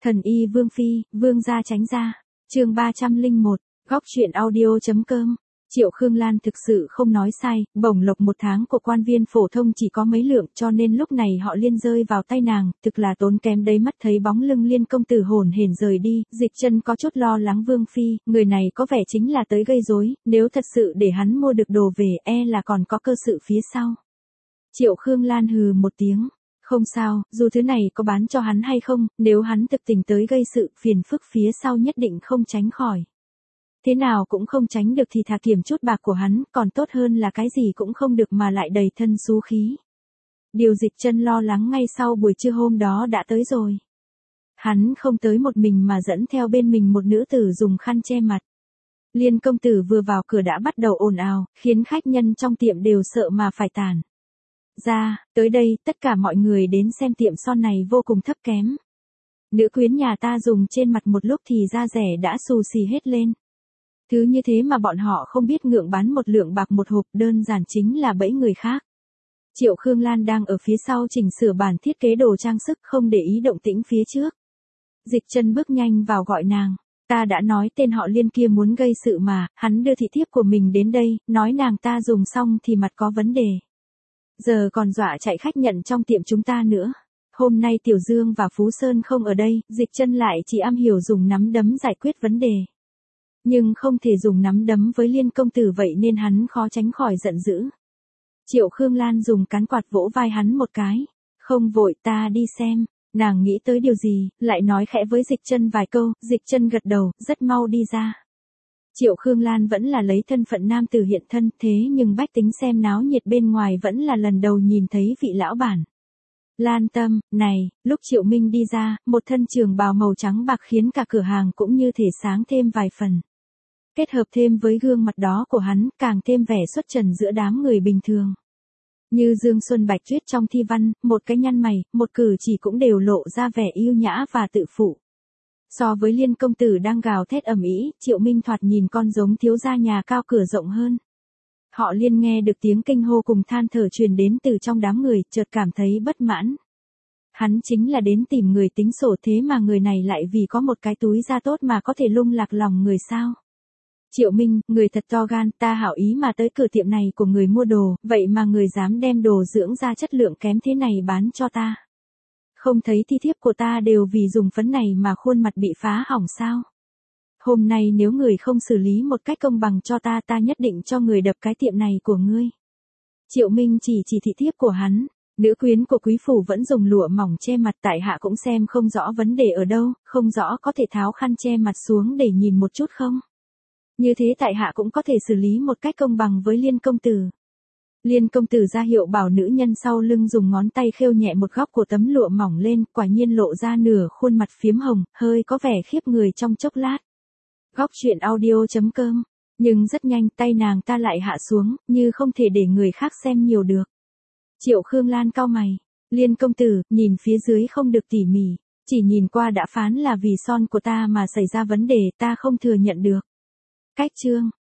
Thần y Vương Phi, Vương gia tránh ra. Chương 301, góc truyện audio.com. Triệu Khương Lan thực sự không nói sai, bổng lộc một tháng của quan viên phổ thông chỉ có mấy lượng, cho nên lúc này họ Liên rơi vào tay nàng, thực là tốn kém đấy. Mắt thấy bóng lưng Liên công tử hồn hển rời đi, Dịch Chân có chút lo lắng Vương Phi, người này có vẻ chính là tới gây rối, nếu thật sự để hắn mua được đồ về, e là còn có cơ sự phía sau. Triệu Khương Lan hừ một tiếng. Không sao, dù thứ này có bán cho hắn hay không, nếu hắn thực tình tới gây sự, phiền phức phía sau nhất định không tránh khỏi. Thế nào cũng không tránh được thì thà kiểm chút bạc của hắn, còn tốt hơn là cái gì cũng không được mà lại đầy thân xú khí. Điều Dịch Chân lo lắng ngay sau buổi trưa hôm đó đã tới rồi. Hắn không tới một mình mà dẫn theo bên mình một nữ tử dùng khăn che mặt. Liên công tử vừa vào cửa đã bắt đầu ồn ào, khiến khách nhân trong tiệm đều sợ mà phải tản ra. Tới đây, tất cả mọi người đến xem tiệm son này vô cùng thấp kém. Nữ quyến nhà ta dùng trên mặt một lúc thì da rẻ đã xù xì hết lên. Thứ như thế mà bọn họ không biết ngượng bán một lượng bạc một hộp, đơn giản chính là bẫy người khác. Triệu Khương Lan đang ở phía sau chỉnh sửa bản thiết kế đồ trang sức, không để ý động tĩnh phía trước. Dịch Chân bước nhanh vào gọi nàng. Ta đã nói tên họ Liên kia muốn gây sự mà, hắn đưa thị thiếp của mình đến đây, nói nàng ta dùng xong thì mặt có vấn đề. Giờ còn dọa chạy khách nhận trong tiệm chúng ta nữa. Hôm nay Tiểu Dương và Phú Sơn không ở đây, Dịch Chân lại chỉ am hiểu dùng nắm đấm giải quyết vấn đề. Nhưng không thể dùng nắm đấm với Liên công tử, vậy nên hắn khó tránh khỏi giận dữ. Triệu Khương Lan dùng cán quạt vỗ vai hắn một cái. Không vội, ta đi xem. Nàng nghĩ tới điều gì, lại nói khẽ với Dịch Chân vài câu, Dịch Chân gật đầu, rất mau đi ra. Triệu Khương Lan vẫn là lấy thân phận nam tử hiện thân, thế nhưng bách tính xem náo nhiệt bên ngoài vẫn là lần đầu nhìn thấy vị lão bản. Lan Tâm, này, lúc Triệu Minh đi ra, một thân trường bào màu trắng bạc khiến cả cửa hàng cũng như thể sáng thêm vài phần. Kết hợp thêm với gương mặt đó của hắn, càng thêm vẻ xuất trần giữa đám người bình thường. Như Dương Xuân Bạch Tuyết trong thi văn, một cái nhăn mày, một cử chỉ cũng đều lộ ra vẻ yêu nhã và tự phụ. So với Liên công tử đang gào thét ầm ĩ, Triệu Minh thoạt nhìn con giống thiếu gia nhà cao cửa rộng hơn. Họ Liên nghe được tiếng kinh hô cùng than thở truyền đến từ trong đám người, chợt cảm thấy bất mãn. Hắn chính là đến tìm người tính sổ, thế mà người này lại vì có một cái túi da tốt mà có thể lung lạc lòng người sao? Triệu Minh, người thật to gan, ta hảo ý mà tới cửa tiệm này của người mua đồ, vậy mà người dám đem đồ dưỡng da chất lượng kém thế này bán cho ta. Không thấy thi thiếp của ta đều vì dùng phấn này mà khuôn mặt bị phá hỏng sao? Hôm nay nếu người không xử lý một cách công bằng cho ta, ta nhất định cho người đập cái tiệm này của ngươi. Triệu Minh chỉ thị thiếp của hắn. Nữ quyến của quý phủ vẫn dùng lụa mỏng che mặt, tại hạ cũng xem không rõ vấn đề ở đâu, không rõ có thể tháo khăn che mặt xuống để nhìn một chút không? Như thế tại hạ cũng có thể xử lý một cách công bằng với Liên công tử. Liên công tử ra hiệu bảo nữ nhân sau lưng dùng ngón tay khêu nhẹ một góc của tấm lụa mỏng lên, quả nhiên lộ ra nửa khuôn mặt phiếm hồng, hơi có vẻ khiếp người trong chốc lát. Góc truyện audio.com. Nhưng rất nhanh tay nàng ta lại hạ xuống, như không thể để người khác xem nhiều được. Triệu Khương Lan cau mày. Liên công tử, nhìn phía dưới không được tỉ mỉ, chỉ nhìn qua đã phán là vì son của ta mà xảy ra vấn đề, ta không thừa nhận được. Cách chương.